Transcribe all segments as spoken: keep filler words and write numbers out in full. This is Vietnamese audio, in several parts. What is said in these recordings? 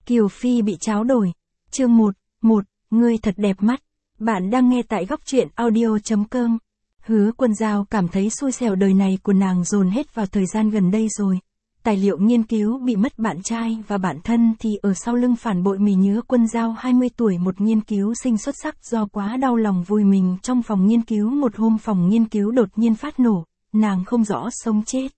Kiều Phi bị tráo đổi. Chương một, một, ngươi thật đẹp mắt. Bạn đang nghe tại góc truyện audio chấm com. Hứa Quân Giao cảm thấy xui xẻo đời này của nàng dồn hết vào thời gian gần đây rồi. Tài liệu nghiên cứu bị mất bạn trai và bạn thân thì ở sau lưng phản bội mình. Hứa Quân Giao hai mươi tuổi, một nghiên cứu sinh xuất sắc, do quá đau lòng vùi mình trong phòng nghiên cứu. Một hôm phòng nghiên cứu đột nhiên phát nổ, nàng không rõ sống chết.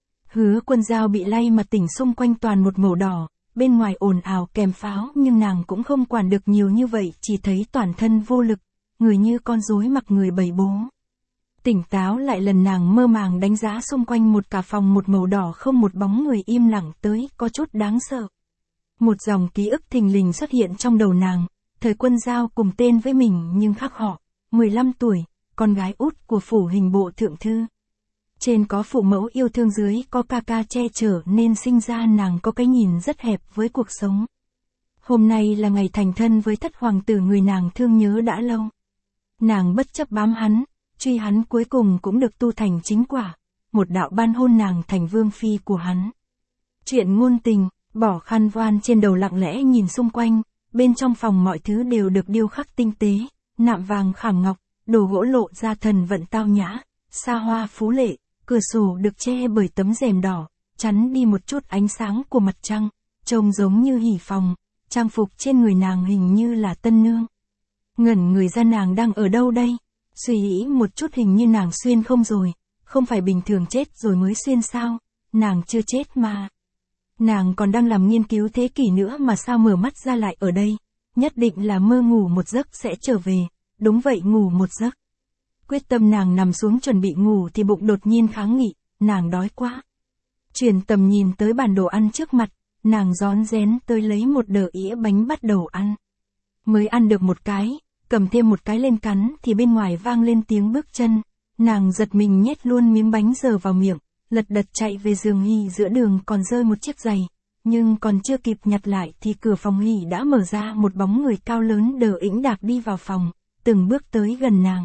Hứa Quân Giao bị lay mà tỉnh, xung quanh toàn một màu đỏ, bên ngoài ồn ào kèm pháo, nhưng nàng cũng không quản được nhiều như vậy, chỉ thấy toàn thân vô lực, người như con rối mặc người bầy bố. Tỉnh táo lại lần, nàng mơ màng đánh giá xung quanh một cả phòng một màu đỏ, không một bóng người, im lặng tới có chút đáng sợ. Một dòng ký ức thình lình xuất hiện trong đầu nàng, thời Quân Giao cùng tên với mình nhưng khác họ, mười lăm tuổi, con gái út của phủ hình bộ thượng thư. Trên có phụ mẫu yêu thương, dưới có ca ca che chở, nên sinh ra nàng có cái nhìn rất hẹp với cuộc sống. Hôm nay là ngày thành thân với thất hoàng tử, người nàng thương nhớ đã lâu. Nàng bất chấp bám hắn, truy hắn, cuối cùng cũng được tu thành chính quả. Một đạo ban hôn nàng thành vương phi của hắn. Chuyện ngôn tình, bỏ khăn voan trên đầu, lặng lẽ nhìn xung quanh. Bên trong phòng mọi thứ đều được điêu khắc tinh tế, nạm vàng khảm ngọc, đồ gỗ lộ ra thần vận tao nhã, xa hoa phú lệ. Cửa sổ được che bởi tấm rèm đỏ, chắn đi một chút ánh sáng của mặt trăng, trông giống như hỉ phòng. Trang phục trên người nàng hình như là tân nương. Ngẩn người ra, nàng đang ở đâu đây? Suy nghĩ một chút, hình như nàng xuyên không rồi. Không phải bình thường chết rồi mới xuyên sao? Nàng chưa chết mà. Nàng còn đang làm nghiên cứu thế kỷ nữa mà sao mở mắt ra lại ở đây? Nhất định là mơ ngủ một giấc sẽ trở về. Đúng vậy, ngủ một giấc. Quyết tâm nàng nằm xuống chuẩn bị ngủ thì bụng đột nhiên kháng nghị, nàng đói quá. Chuyển tầm nhìn tới bàn đồ ăn trước mặt, nàng rón rén tới lấy một đờ ĩa bánh bắt đầu ăn. Mới ăn được một cái, cầm thêm một cái lên cắn thì bên ngoài vang lên tiếng bước chân. Nàng giật mình nhét luôn miếng bánh giờ vào miệng, lật đật chạy về giường. Hỉ giữa đường còn rơi một chiếc giày, nhưng còn chưa kịp nhặt lại thì cửa phòng Hỉ đã mở ra, một bóng người cao lớn đờ ĩnh đạc đi vào phòng, từng bước tới gần nàng.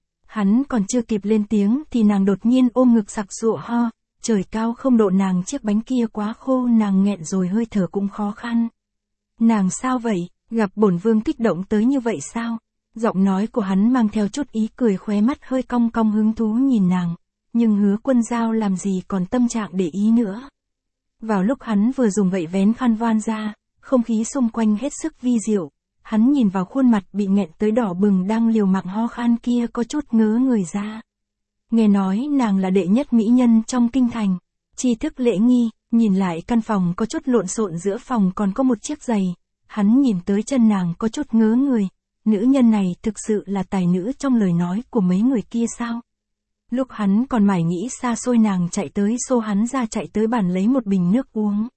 Hắn còn chưa kịp lên tiếng thì nàng đột nhiên ôm ngực sặc sụa ho, trời cao không độ nàng, chiếc bánh kia quá khô, nàng nghẹn rồi hơi thở cũng khó khăn. Nàng sao vậy, gặp bổn vương kích động tới như vậy sao? Giọng nói của hắn mang theo chút ý cười, khóe mắt hơi cong cong hứng thú nhìn nàng, nhưng Hứa Quân Giao làm gì còn tâm trạng để ý nữa. Vào lúc hắn vừa dùng gậy vén khăn voan ra, không khí xung quanh hết sức vi diệu. Hắn nhìn vào khuôn mặt bị nghẹn tới đỏ bừng đang liều mạng ho khan kia, có chút ngớ người ra. Nghe nói nàng là đệ nhất mỹ nhân trong kinh thành. Tri thức lễ nghi, nhìn lại căn phòng có chút lộn xộn, giữa phòng còn có một chiếc giày. Hắn nhìn tới chân nàng có chút ngớ người. Nữ nhân này thực sự là tài nữ trong lời nói của mấy người kia sao? Lúc hắn còn mải nghĩ xa xôi, nàng chạy tới xô hắn ra, chạy tới bàn lấy một bình nước uống.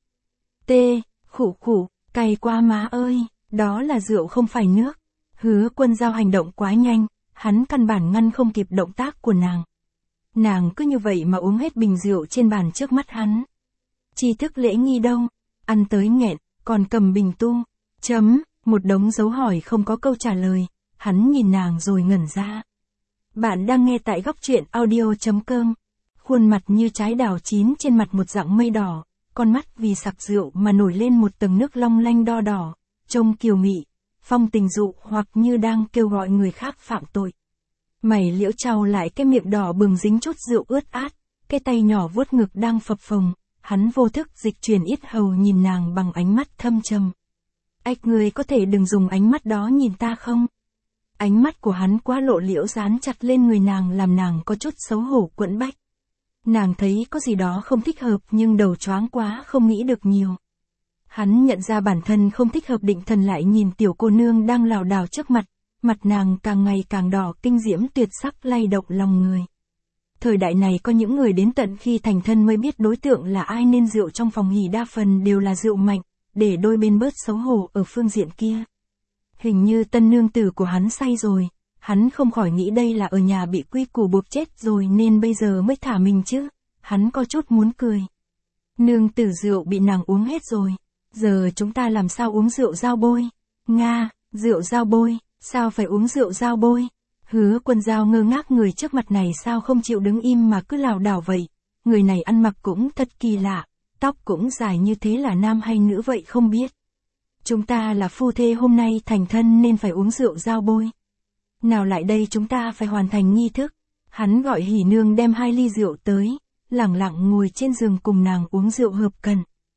Tê, khụ khụ, cay quá má ơi. Đó là rượu không phải nước. Hứa Quân Giao hành động quá nhanh, hắn căn bản ngăn không kịp động tác của nàng. Nàng cứ như vậy mà uống hết bình rượu trên bàn trước mắt hắn. Tri thức lễ nghi đâu? Ăn tới nghẹn, còn cầm bình tu. Chấm, một đống dấu hỏi không có câu trả lời. Hắn nhìn nàng rồi ngẩn ra. Bạn đang nghe tại góc truyện audio chấm com. Khuôn mặt như trái đào chín, trên mặt một dạng mây đỏ. Con mắt vì sặc rượu mà nổi lên một tầng nước long lanh đo đỏ. Trông kiều mị, phong tình dụ hoặc như đang kêu gọi người khác phạm tội. Mày liễu trao lại, cái miệng đỏ bừng dính chút rượu ướt át, cái tay nhỏ vuốt ngực đang phập phồng. Hắn vô thức dịch chuyển yết hầu, nhìn nàng bằng ánh mắt thâm trầm. Ách, ngươi có thể đừng dùng ánh mắt đó nhìn ta không? Ánh mắt của hắn quá lộ liễu, dán chặt lên người nàng làm nàng có chút xấu hổ quẫn bách. Nàng thấy có gì đó không thích hợp nhưng đầu choáng quá không nghĩ được nhiều. Hắn nhận ra bản thân không thích hợp, định thần lại nhìn tiểu cô nương đang lảo đảo trước mặt, mặt nàng càng ngày càng đỏ, kinh diễm tuyệt sắc lay động lòng người. Thời đại này có những người đến tận khi thành thân mới biết đối tượng là ai, nên rượu trong phòng Hỉ đa phần đều là rượu mạnh, để đôi bên bớt xấu hổ ở phương diện kia. Hình như tân nương tử của hắn say rồi, hắn không khỏi nghĩ đây là ở nhà bị quy củ buộc chết rồi nên bây giờ mới thả mình chứ, hắn có chút muốn cười. Nương tử rượu bị nàng uống hết rồi. Giờ chúng ta làm sao uống rượu dao bôi? Nga, rượu dao bôi, sao phải uống rượu dao bôi? Hứa Quân Giao ngơ ngác, người trước mặt này sao không chịu đứng im mà cứ lảo đảo vậy? Người này ăn mặc cũng thật kỳ lạ, tóc cũng dài như thế, là nam hay nữ vậy không biết. Chúng ta là phu thê hôm nay thành thân nên phải uống rượu giao bôi. Nào lại đây chúng ta phải hoàn thành nghi thức. Hắn gọi Hỉ Nương đem hai ly rượu tới, lẳng lặng ngồi trên giường cùng nàng uống rượu hợp cần.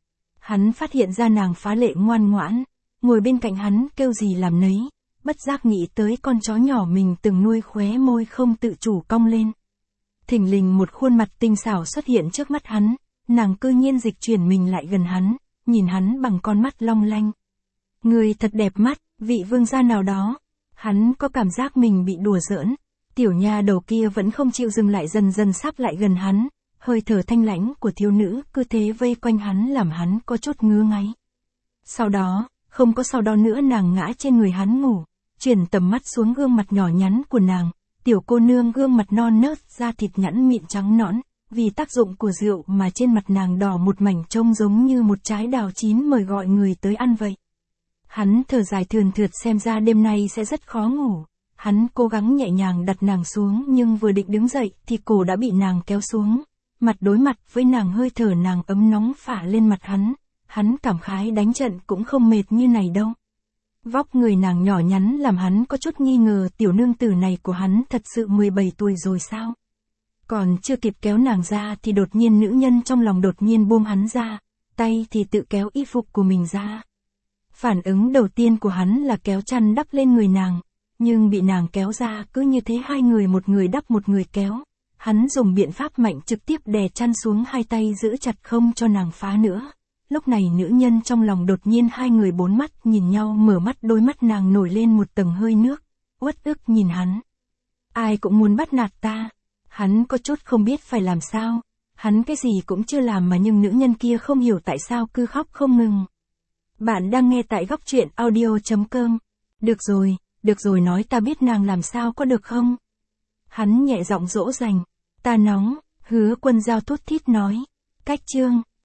Hắn phát hiện ra nàng phá lệ ngoan ngoãn, ngồi bên cạnh hắn kêu gì làm nấy, bất giác nghĩ tới con chó nhỏ mình từng nuôi, khóe môi không tự chủ cong lên. Thình lình một khuôn mặt tinh xảo xuất hiện trước mắt hắn, nàng cơ nhiên dịch chuyển mình lại gần hắn, nhìn hắn bằng con mắt long lanh. Người thật đẹp mắt, vị vương gia nào đó. Hắn có cảm giác mình bị đùa giỡn. Tiểu nha đầu kia vẫn không chịu dừng lại, dần dần sắp lại gần hắn, hơi thở thanh lãnh của thiếu nữ cứ thế vây quanh hắn làm hắn có chút ngứa ngáy. Sau đó, không có sau đó nữa, nàng ngã trên người hắn ngủ, chuyển tầm mắt xuống gương mặt nhỏ nhắn của nàng, tiểu cô nương gương mặt non nớt, da thịt nhẵn mịn trắng nõn, vì tác dụng của rượu mà trên mặt nàng đỏ một mảnh, trông giống như một trái đào chín mời gọi người tới ăn vậy. Hắn thở dài thườn thượt, xem ra đêm nay sẽ rất khó ngủ. Hắn cố gắng nhẹ nhàng đặt nàng xuống, nhưng vừa định đứng dậy thì cổ đã bị nàng kéo xuống. Mặt đối mặt với nàng, hơi thở nàng ấm nóng phả lên mặt hắn. Hắn cảm khái đánh trận cũng không mệt như này đâu. Vóc người nàng nhỏ nhắn làm hắn có chút nghi ngờ, tiểu nương tử này của hắn thật sự mười bảy tuổi rồi sao? Còn chưa kịp kéo nàng ra thì đột nhiên nữ nhân trong lòng đột nhiên buông hắn ra, tay thì tự kéo y phục của mình ra. Phản ứng đầu tiên của hắn là kéo chăn đắp lên người nàng, nhưng bị nàng kéo ra, cứ như thế hai người, một người đắp một người kéo. Hắn dùng biện pháp mạnh trực tiếp đè chăn xuống, hai tay giữ chặt không cho nàng phá nữa. Lúc này nữ nhân trong lòng đột nhiên, hai người bốn mắt nhìn nhau, mở mắt, đôi mắt nàng nổi lên một tầng hơi nước, uất ức nhìn hắn. Ai cũng muốn bắt nạt ta. Hắn có chút không biết phải làm sao. Hắn cái gì cũng chưa làm mà nhưng nữ nhân kia không hiểu tại sao cứ khóc không ngừng. Bạn đang nghe tại góc truyện audio chấm com. Được rồi, được rồi, nói ta biết nàng làm sao có được không? Hắn nhẹ giọng dỗ dành. Ta nóng, Hứa Quân Giao thút thít nói. Cách chương.